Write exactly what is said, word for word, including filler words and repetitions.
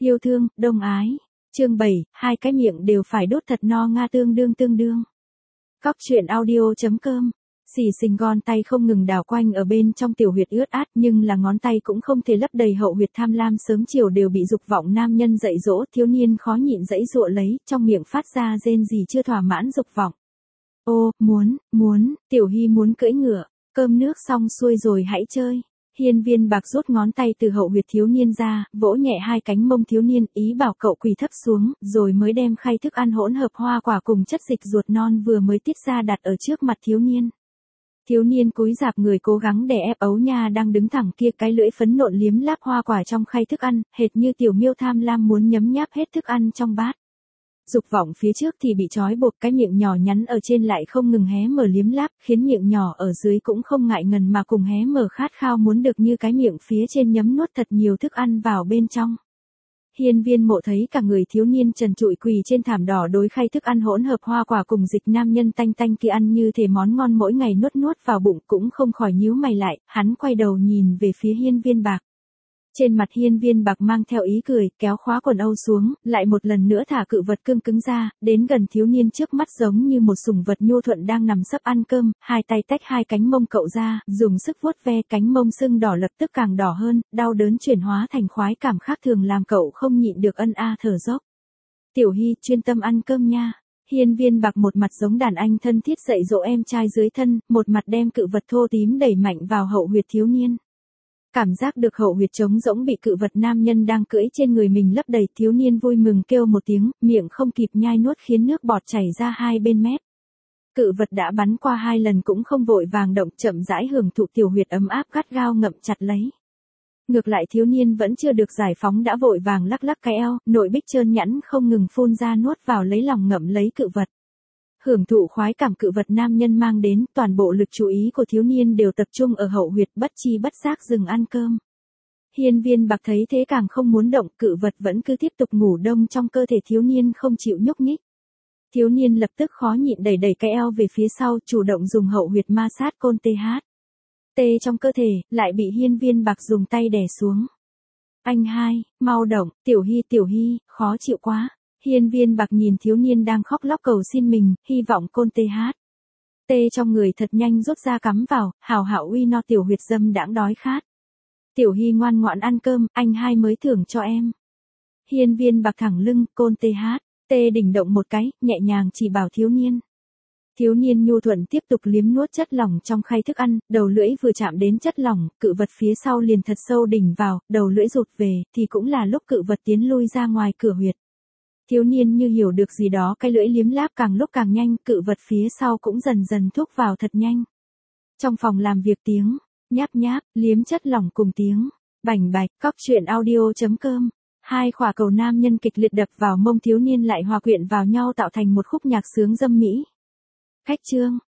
Yêu thương, đông ái. Chương bảy, hai cái miệng đều phải đốt thật no nga tương đương tương đương. Cóc truyện audio.com. Xỉ xình gòn tay không ngừng đảo quanh ở bên trong tiểu huyệt ướt át, nhưng là ngón tay cũng không thể lấp đầy hậu huyệt tham lam sớm chiều đều bị dục vọng nam nhân dạy dỗ, thiếu niên khó nhịn dãy dụa lấy, trong miệng phát ra rên gì chưa thỏa mãn dục vọng. Ô, muốn, muốn, Tiểu Hy muốn cưỡi ngựa, cơm nước xong xuôi rồi hãy chơi. Hiên Viên Bạc rút ngón tay từ hậu huyệt thiếu niên ra, vỗ nhẹ hai cánh mông thiếu niên, ý bảo cậu quỳ thấp xuống, rồi mới đem khay thức ăn hỗn hợp hoa quả cùng chất dịch ruột non vừa mới tiết ra đặt ở trước mặt thiếu niên. Thiếu niên cúi rạp người cố gắng đè ép ấu nha đang đứng thẳng kia, cái lưỡi phấn nộn liếm láp hoa quả trong khay thức ăn, hệt như tiểu miêu tham lam muốn nhấm nháp hết thức ăn trong bát. Dục vọng phía trước thì bị trói buộc, cái miệng nhỏ nhắn ở trên lại không ngừng hé mở liếm láp, khiến miệng nhỏ ở dưới cũng không ngại ngần mà cùng hé mở khát khao muốn được như cái miệng phía trên nhấm nuốt thật nhiều thức ăn vào bên trong. Hiên Viên Mộ thấy cả người thiếu niên trần trụi quỳ trên thảm đỏ đối khay thức ăn hỗn hợp hoa quả cùng dịch nam nhân tanh tanh kia ăn như thể món ngon mỗi ngày nuốt nuốt vào bụng, cũng không khỏi nhíu mày lại, hắn quay đầu nhìn về phía Hiên Viên Bạc. Trên mặt Hiên Viên Bạc mang theo ý cười, kéo khóa quần âu xuống, lại một lần nữa thả cự vật cương cứng ra, đến gần thiếu niên trước mắt giống như một sủng vật nhu thuận đang nằm sấp ăn cơm, hai tay tách hai cánh mông cậu ra, dùng sức vuốt ve cánh mông sưng đỏ lập tức càng đỏ hơn, đau đớn chuyển hóa thành khoái cảm khác thường làm cậu không nhịn được ân a thở dốc. Tiểu Hy, chuyên tâm ăn cơm nha. Hiên Viên Bạc một mặt giống đàn anh thân thiết dạy dỗ em trai dưới thân, một mặt đem cự vật thô tím đẩy mạnh vào hậu huyệt thiếu niên. Cảm giác được hậu huyệt trống rỗng bị cự vật nam nhân đang cưỡi trên người mình lấp đầy, thiếu niên vui mừng kêu một tiếng, miệng không kịp nhai nuốt khiến nước bọt chảy ra hai bên mép. Cự vật đã bắn qua hai lần cũng không vội vàng động, chậm rãi hưởng thụ tiểu huyệt ấm áp gắt gao ngậm chặt lấy. Ngược lại thiếu niên vẫn chưa được giải phóng đã vội vàng lắc lắc cái eo, nội bích trơn nhẵn không ngừng phun ra nuốt vào lấy lòng ngậm lấy cự vật. Hưởng thụ khoái cảm cự vật nam nhân mang đến, toàn bộ lực chú ý của thiếu niên đều tập trung ở hậu huyệt, bất chi bất giác dừng ăn cơm. Hiên Viên Bạc thấy thế càng không muốn động, cự vật vẫn cứ tiếp tục ngủ đông trong cơ thể thiếu niên không chịu nhúc nhích. Thiếu niên lập tức khó nhịn đẩy đẩy cái eo về phía sau, chủ động dùng hậu huyệt ma sát côn tê hát. Tê trong cơ thể, lại bị Hiên Viên Bạc dùng tay đè xuống. Anh hai, mau động, Tiểu Hy Tiểu Hy, khó chịu quá. Hiên Viên Bạc nhìn thiếu niên đang khóc lóc cầu xin mình, hy vọng côn tê hát. Tê trong người thật nhanh rút ra cắm vào, hào hảo uy no tiểu huyệt dâm đãng đói khát. Tiểu Hy ngoan ngoãn ăn cơm, anh hai mới thưởng cho em. Hiên Viên Bạc thẳng lưng, côn tê hát. Tê đỉnh động một cái, nhẹ nhàng chỉ bảo thiếu niên. Thiếu niên nhu thuận tiếp tục liếm nuốt chất lỏng trong khay thức ăn, đầu lưỡi vừa chạm đến chất lỏng, cự vật phía sau liền thật sâu đỉnh vào, đầu lưỡi rụt về, thì cũng là lúc cự vật tiến lui ra ngoài cửa huyệt. Thiếu niên như hiểu được gì đó, cái lưỡi liếm láp càng lúc càng nhanh, cự vật phía sau cũng dần dần thúc vào thật nhanh. Trong phòng làm việc tiếng, nháp nháp, liếm chất lỏng cùng tiếng, bành bạch, cóc truyện audio.com. Hai khỏa cầu nam nhân kịch liệt đập vào mông thiếu niên lại hòa quyện vào nhau tạo thành một khúc nhạc sướng dâm mỹ. Khách chương.